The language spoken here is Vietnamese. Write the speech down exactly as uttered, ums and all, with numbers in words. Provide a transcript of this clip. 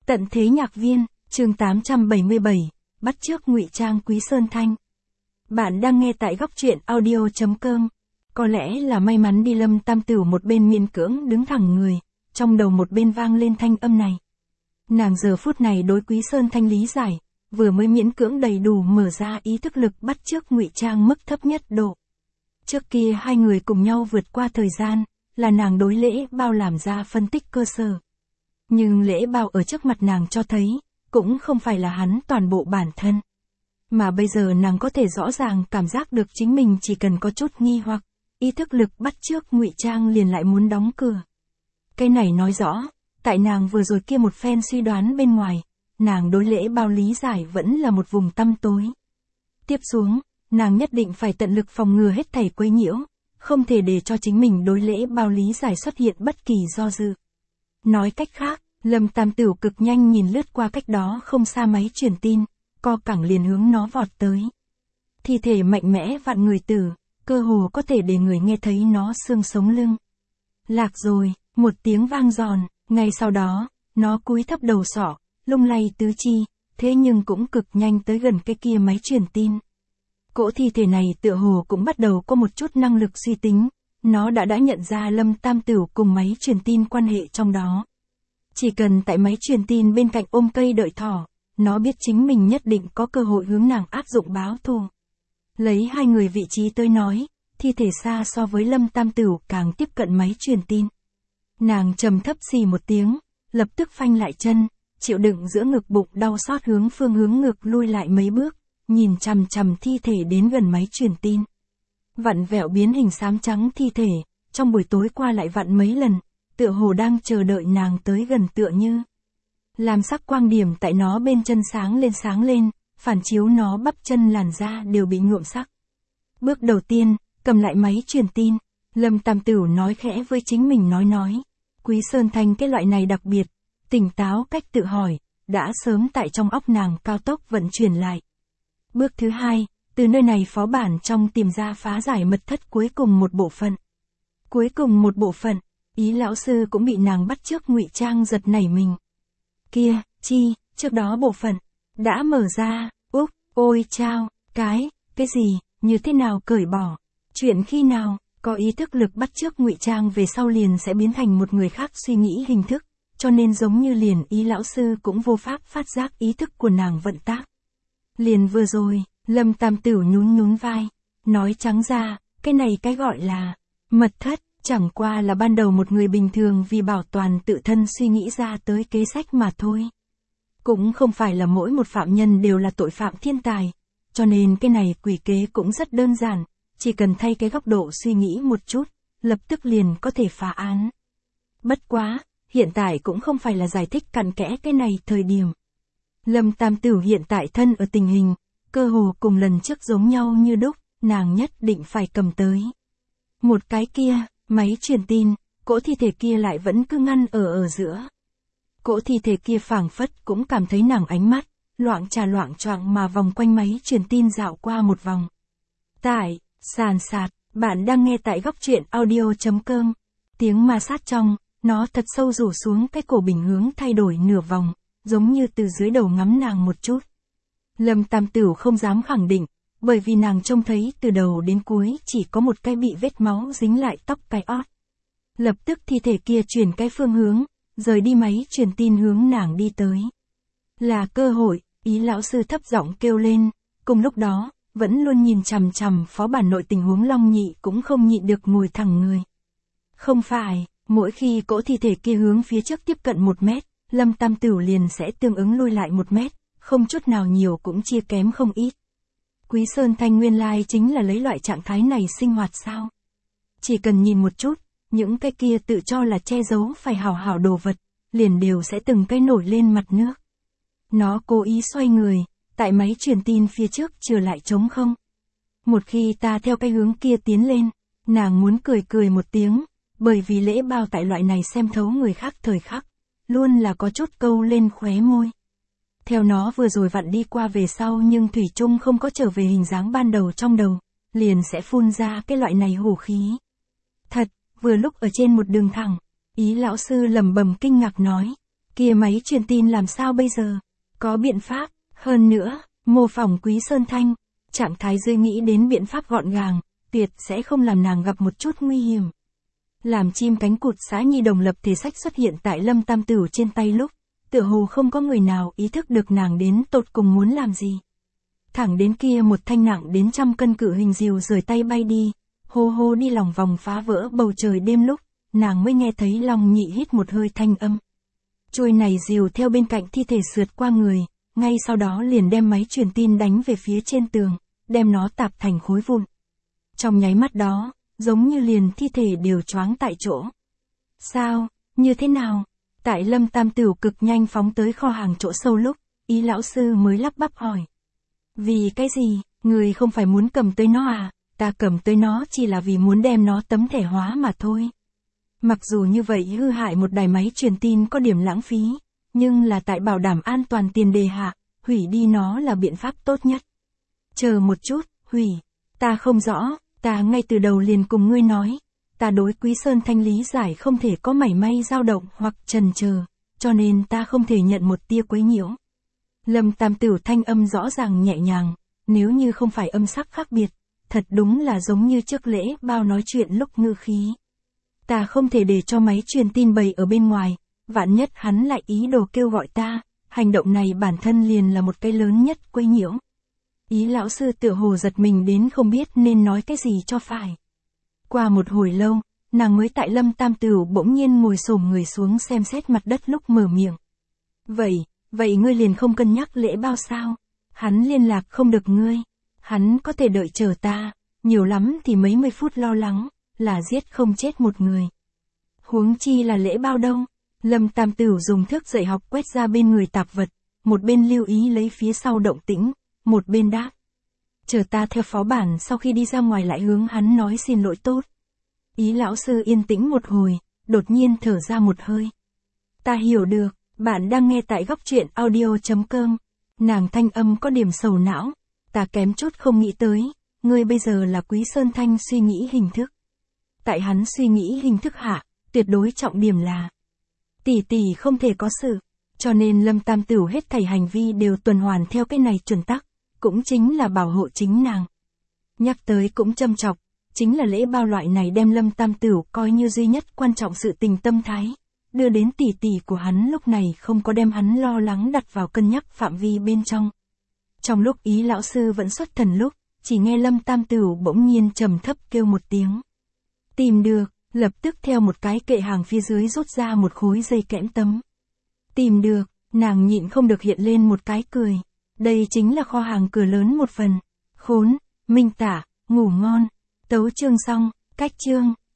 Tận thế nhạc viên, chương tám trăm bảy mươi bảy, bắt chước ngụy trang Quý Sơn Thanh. Bạn đang nghe tại góc truyện audio chấm com. Có lẽ là may mắn đi, Lâm Tam Tửu một bên miễn cưỡng đứng thẳng người, trong đầu một bên vang lên thanh âm này. Nàng giờ phút này đối Quý Sơn Thanh lý giải, vừa mới miễn cưỡng đầy đủ mở ra ý thức lực bắt chước ngụy trang mức thấp nhất độ. Trước kia hai người cùng nhau vượt qua thời gian, là nàng đối Lễ Bao làm ra phân tích cơ sở. Nhưng Lễ Bao ở trước mặt nàng cho thấy, cũng không phải là hắn toàn bộ bản thân. Mà bây giờ nàng có thể rõ ràng cảm giác được chính mình chỉ cần có chút nghi hoặc, ý thức lực bắt chước ngụy trang liền lại muốn đóng cửa. Cái này nói rõ, tại nàng vừa rồi kia một phen suy đoán bên ngoài, nàng đối Lễ Bao lý giải vẫn là một vùng tăm tối. Tiếp xuống, nàng nhất định phải tận lực phòng ngừa hết thảy quấy nhiễu, không thể để cho chính mình đối Lễ Bao lý giải xuất hiện bất kỳ do dự. Nói cách khác, Lâm Tam Tửu cực nhanh nhìn lướt qua cách đó không xa máy truyền tin, co cẳng liền hướng nó vọt tới. Thi thể mạnh mẽ vạn người tử, cơ hồ có thể để người nghe thấy nó xương sống lưng. Lạc rồi, một tiếng vang giòn, ngay sau đó, nó cúi thấp đầu sọ, lung lay tứ chi, thế nhưng cũng cực nhanh tới gần cái kia máy truyền tin. Cỗ thi thể này tựa hồ cũng bắt đầu có một chút năng lực suy tính, nó đã đã nhận ra Lâm Tam Tửu cùng máy truyền tin quan hệ trong đó. Chỉ cần tại máy truyền tin bên cạnh ôm cây đợi thỏ, nó biết chính mình nhất định có cơ hội hướng nàng áp dụng báo thù. Lấy hai người vị trí tới nói, thi thể xa so với Lâm Tam Tửu càng tiếp cận máy truyền tin. Nàng trầm thấp xì một tiếng, lập tức phanh lại chân, chịu đựng giữa ngực bụng đau xót hướng phương hướng ngược lui lại mấy bước, nhìn chằm chằm thi thể đến gần máy truyền tin. Vặn vẹo biến hình xám trắng thi thể, trong buổi tối qua lại vặn mấy lần, tựa hồ đang chờ đợi nàng tới gần tựa như. Làm sắc quang điểm tại nó bên chân sáng lên sáng lên, phản chiếu nó bắp chân làn da đều bị nhuộm sắc. Bước đầu tiên, cầm lại máy truyền tin, Lâm Tam Tửu nói khẽ với chính mình nói nói. Quý Sơn Thanh cái loại này đặc biệt, tỉnh táo cách tự hỏi, đã sớm tại trong óc nàng cao tốc vận chuyển lại. Bước thứ hai, từ nơi này phó bản trong tìm ra phá giải mật thất cuối cùng một bộ phận. Cuối cùng một bộ phận, Ý lão sư cũng bị nàng bắt chước ngụy trang giật nảy mình. Kia, chi, trước đó bộ phận, đã mở ra, úp, ôi chao, cái, cái gì, như thế nào cởi bỏ, chuyện khi nào, có ý thức lực bắt chước ngụy trang về sau liền sẽ biến thành một người khác suy nghĩ hình thức, cho nên giống như liền Ý lão sư cũng vô pháp phát giác ý thức của nàng vận tác. Liền vừa rồi, Lâm Tam Tửu nhún nhún vai, nói trắng ra, cái này cái gọi là mật thất, chẳng qua là ban đầu một người bình thường vì bảo toàn tự thân suy nghĩ ra tới kế sách mà thôi. Cũng không phải là mỗi một phạm nhân đều là tội phạm thiên tài, cho nên cái này quỷ kế cũng rất đơn giản, chỉ cần thay cái góc độ suy nghĩ một chút, lập tức liền có thể phá án. Bất quá, hiện tại cũng không phải là giải thích cặn kẽ cái này thời điểm. Lâm Tam Tửu hiện tại thân ở tình hình, cơ hồ cùng lần trước giống nhau như đúc, nàng nhất định phải cầm tới. Một cái kia, máy truyền tin, cỗ thi thể kia lại vẫn cứ ngăn ở ở giữa. Cỗ thi thể kia phảng phất cũng cảm thấy nàng ánh mắt, loạng trà loạng choạng mà vòng quanh máy truyền tin dạo qua một vòng. Tại, sàn sạt, bạn đang nghe tại góc truyện audio chấm com. Tiếng ma sát trong, nó thật sâu rủ xuống cái cổ bình hướng thay đổi nửa vòng, giống như từ dưới đầu ngắm nàng một chút. Lâm Tam Tửu không dám khẳng định, bởi vì nàng trông thấy từ đầu đến cuối chỉ có một cái bị vết máu dính lại tóc cái ót. Lập tức thi thể kia chuyển cái phương hướng, rời đi máy truyền tin hướng nàng đi tới. Là cơ hội, Ý lão sư thấp giọng kêu lên, cùng lúc đó, vẫn luôn nhìn chằm chằm phó bản nội tình huống Long Nhị cũng không nhịn được ngồi thẳng người. Không phải, mỗi khi cỗ thi thể kia hướng phía trước tiếp cận một mét, Lâm Tam Tửu liền sẽ tương ứng lui lại một mét, không chút nào nhiều cũng chia kém không ít. Quý Sơn Thanh nguyên lai chính là lấy loại trạng thái này sinh hoạt sao? Chỉ cần nhìn một chút, những cái kia tự cho là che giấu phải hảo hảo đồ vật, liền đều sẽ từng cái nổi lên mặt nước. Nó cố ý xoay người, tại máy truyền tin phía trước trừ lại trống không. Một khi ta theo cái hướng kia tiến lên, nàng muốn cười cười một tiếng, bởi vì Lễ Bao tại loại này xem thấu người khác thời khắc, luôn là có chút câu lên khóe môi. Theo nó vừa rồi vặn đi qua về sau nhưng thủy chung không có trở về hình dáng ban đầu trong đầu, liền sẽ phun ra cái loại này hổ khí. Thật, vừa lúc ở trên một đường thẳng, Ý lão sư lẩm bẩm kinh ngạc nói, Kia máy truyền tin làm sao bây giờ? Có biện pháp, hơn nữa, mô phỏng Quý Sơn Thanh. Trạng thái dưới nghĩ đến biện pháp gọn gàng, tuyệt sẽ không làm nàng gặp một chút nguy hiểm. Làm chim cánh cụt xã nhi đồng lập thể sách xuất hiện tại Lâm Tam Tửu trên tay lúc, tựa hồ không có người nào ý thức được nàng đến tột cùng muốn làm gì. Thẳng đến kia một thanh nặng đến trăm cân cự hình diều rời tay bay đi, hô hô đi lòng vòng phá vỡ bầu trời đêm lúc, nàng mới nghe thấy Long Nhị hít một hơi thanh âm. Chuôi này diều theo bên cạnh thi thể sượt qua người, ngay sau đó liền đem máy truyền tin đánh về phía trên tường, đem nó tạp thành khối vụn. Trong nháy mắt đó, giống như liền thi thể đều choáng tại chỗ. Sao, như thế nào? Tại Lâm Tam Tửu cực nhanh phóng tới kho hàng chỗ sâu lúc, Ý lão sư mới lắp bắp hỏi. Vì cái gì, người không phải muốn cầm tới nó à, ta cầm tới nó chỉ là vì muốn đem nó tấm thẻ hóa mà thôi. Mặc dù như vậy hư hại một đài máy truyền tin có điểm lãng phí, nhưng là tại bảo đảm an toàn tiền đề hạ, hủy đi nó là biện pháp tốt nhất. Chờ một chút, hủy, ta không rõ, ta ngay từ đầu liền cùng ngươi nói, ta đối Quý Sơn Thanh lý giải không thể có mảy may dao động hoặc chần chờ, cho nên ta không thể nhận một tia quấy nhiễu. Lâm Tam Tửu thanh âm rõ ràng nhẹ nhàng, nếu như không phải âm sắc khác biệt, thật đúng là giống như trước lễ bao nói chuyện lúc ngư khí. Ta không thể để cho máy truyền tin bày ở bên ngoài, vạn nhất hắn lại ý đồ kêu gọi ta, hành động này bản thân liền là một cái lớn nhất quấy nhiễu. Ý lão sư tựa hồ giật mình đến không biết nên nói cái gì cho phải. Qua một hồi lâu, nàng mới tại Lâm Tam Tửu bỗng nhiên ngồi xổm người xuống xem xét mặt đất lúc mở miệng. Vậy, vậy ngươi liền không cân nhắc lễ bao sao? Hắn liên lạc không được ngươi. Hắn có thể đợi chờ ta, nhiều lắm thì mấy mươi phút lo lắng, là giết không chết một người. Huống chi là lễ bao đâu? Lâm Tam Tửu dùng thước dạy học quét ra bên người tạp vật, một bên lưu ý lấy phía sau động tĩnh, một bên đáp. Chờ ta theo phó bản sau khi đi ra ngoài lại hướng hắn nói xin lỗi tốt. Ý lão sư yên tĩnh một hồi, đột nhiên thở ra một hơi. Ta hiểu được, bạn đang nghe tại góc truyện audio chấm com. Nàng thanh âm có điểm sầu não, ta kém chút không nghĩ tới, ngươi bây giờ là Quý Sơn Thanh suy nghĩ hình thức. Tại hắn suy nghĩ hình thức hạ, tuyệt đối trọng điểm là tỷ tỷ không thể có sự, cho nên Lâm Tam Tửu hết thảy hành vi đều tuần hoàn theo cái này chuẩn tắc, cũng chính là bảo hộ chính nàng. Nhắc tới cũng châm chọc, chính là lễ bao loại này đem Lâm Tam Tửu coi như duy nhất quan trọng sự tình tâm thái, đưa đến tỷ tỷ của hắn lúc này không có đem hắn lo lắng đặt vào cân nhắc phạm vi bên trong. Trong lúc ý lão sư vẫn xuất thần lúc, chỉ nghe Lâm Tam Tửu bỗng nhiên trầm thấp kêu một tiếng. Tìm được, lập tức theo một cái kệ hàng phía dưới rút ra một khối dây kẽm tấm. Tìm được, nàng nhịn không được hiện lên một cái cười. Đây chính là kho hàng cửa lớn một phần. Khốn, minh tả, ngủ ngon. Tấu chương xong, cách chương.